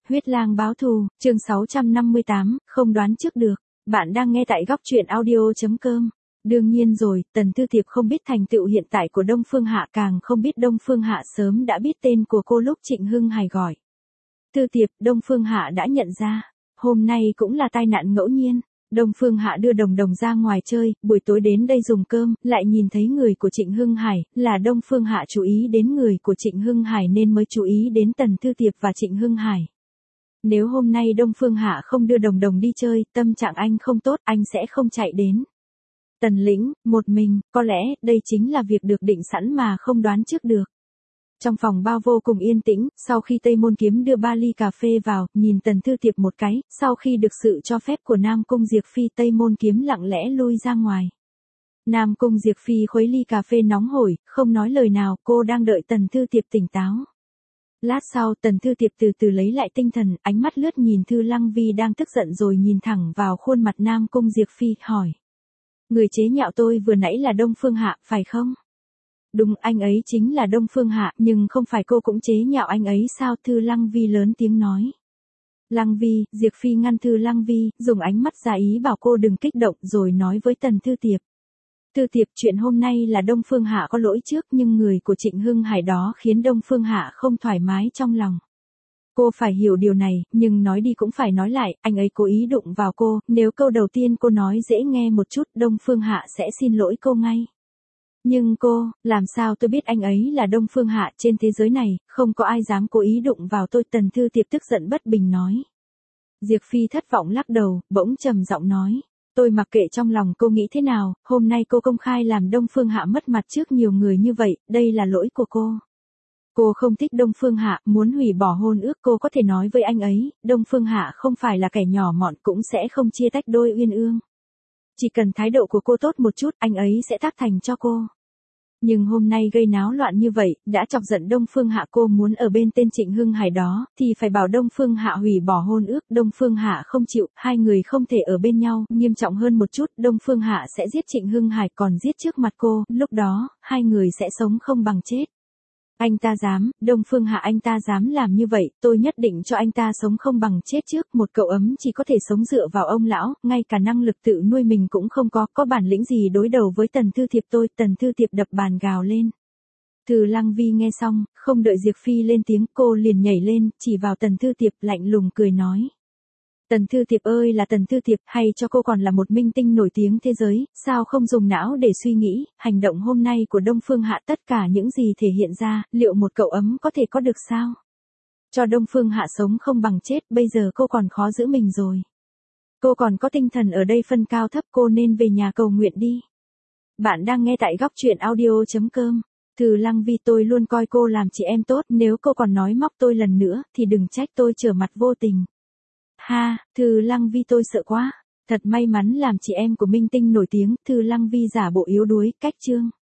Huyết lang báo thù, chương 658, không đoán trước được. Bạn đang nghe tại góc truyện audio.com. Đương nhiên rồi, Tần Thư Tiệp không biết thành tựu hiện tại của Đông Phương Hạ, càng không biết Đông Phương Hạ sớm đã biết tên của cô lúc Trịnh Hưng Hải gọi. Thư Tiệp, Đông Phương Hạ đã nhận ra. Hôm nay cũng là tai nạn ngẫu nhiên. Đông Phương Hạ đưa Đồng Đồng ra ngoài chơi, buổi tối đến đây dùng cơm, lại nhìn thấy người của Trịnh Hưng Hải, là Đông Phương Hạ chú ý đến người của Trịnh Hưng Hải nên mới chú ý đến Tần Thư Tiệp và Trịnh Hưng Hải. Nếu hôm nay Đông Phương Hạ không đưa Đồng Đồng đi chơi, tâm trạng anh không tốt, anh sẽ không chạy đến. Tần Lĩnh, một mình, có lẽ đây chính là việc được định sẵn mà không đoán trước được. Trong phòng bao vô cùng yên tĩnh, sau khi Tây Môn Kiếm đưa 3 ly cà phê vào, nhìn Tần Thư Tiệp một cái, sau khi được sự cho phép của Nam Cung Diệp Phi, Tây Môn Kiếm lặng lẽ lui ra ngoài. Nam Cung Diệp Phi khuấy ly cà phê nóng hổi, không nói lời nào, cô đang đợi Tần Thư Tiệp tỉnh táo. Lát sau, Tần Thư Tiệp từ từ lấy lại tinh thần, ánh mắt lướt nhìn Thư Lăng Vi đang tức giận rồi nhìn thẳng vào khuôn mặt Nam Cung Diệp Phi, hỏi. Người chế nhạo tôi vừa nãy là Đông Phương Hạ, phải không? Đúng, anh ấy chính là Đông Phương Hạ, nhưng không phải cô cũng chế nhạo anh ấy sao? Thư Lăng Vi lớn tiếng nói. Lăng Vi, Diệp Phi ngăn Thư Lăng Vi, dùng ánh mắt ra ý bảo cô đừng kích động rồi nói với Tần Thư Tiệp. Thư Tiệp, chuyện hôm nay là Đông Phương Hạ có lỗi trước nhưng người của Trịnh Hưng Hải đó khiến Đông Phương Hạ không thoải mái trong lòng. Cô phải hiểu điều này, nhưng nói đi cũng phải nói lại, anh ấy cố ý đụng vào cô, nếu câu đầu tiên cô nói dễ nghe một chút, Đông Phương Hạ sẽ xin lỗi cô ngay. Nhưng cô, làm sao tôi biết anh ấy là Đông Phương Hạ? Trên thế giới này, không có ai dám cố ý đụng vào tôi. Tần Thư Tiệp tức giận bất bình nói. Diệp Phi thất vọng lắc đầu, bỗng trầm giọng nói. Tôi mặc kệ trong lòng cô nghĩ thế nào, hôm nay cô công khai làm Đông Phương Hạ mất mặt trước nhiều người như vậy, đây là lỗi của cô. Cô không thích Đông Phương Hạ, muốn hủy bỏ hôn ước, cô có thể nói với anh ấy, Đông Phương Hạ không phải là kẻ nhỏ mọn, cũng sẽ không chia tách đôi uyên ương. Chỉ cần thái độ của cô tốt một chút, anh ấy sẽ tác thành cho cô. Nhưng hôm nay gây náo loạn như vậy, đã chọc giận Đông Phương Hạ, cô muốn ở bên tên Trịnh Hưng Hải đó, thì phải bảo Đông Phương Hạ hủy bỏ hôn ước, Đông Phương Hạ không chịu, hai người không thể ở bên nhau, nghiêm trọng hơn một chút, Đông Phương Hạ sẽ giết Trịnh Hưng Hải còn giết trước mặt cô, lúc đó, hai người sẽ sống không bằng chết. Anh ta dám, Đông Phương Hạ anh ta dám làm như vậy, tôi nhất định cho anh ta sống không bằng chết trước. Một cậu ấm chỉ có thể sống dựa vào ông lão, ngay cả năng lực tự nuôi mình cũng không có bản lĩnh gì đối đầu với Tần Thư Tiệp tôi. Tần Thư Tiệp đập bàn gào lên. Thư Lăng Vi nghe xong, không đợi Diệp Phi lên tiếng, cô liền nhảy lên, chỉ vào Tần Thư Tiệp lạnh lùng cười nói. Tần Thư Tiệp ơi là Tần Thư Tiệp, hay cho cô còn là một minh tinh nổi tiếng thế giới, sao không dùng não để suy nghĩ, hành động hôm nay của Đông Phương Hạ tất cả những gì thể hiện ra, liệu một cậu ấm có thể có được sao? Cho Đông Phương Hạ sống không bằng chết, bây giờ cô còn khó giữ mình rồi. Cô còn có tinh thần ở đây phân cao thấp, cô nên về nhà cầu nguyện đi. Bạn đang nghe tại góc truyện audio.com. Thư Lăng Vi, tôi luôn coi cô làm chị em tốt, nếu cô còn nói móc tôi lần nữa, thì đừng trách tôi trở mặt vô tình. Ha, Thư Lăng Vi tôi sợ quá. Thật may mắn làm chị em của minh tinh nổi tiếng. Thư Lăng Vi giả bộ yếu đuối, cách chương.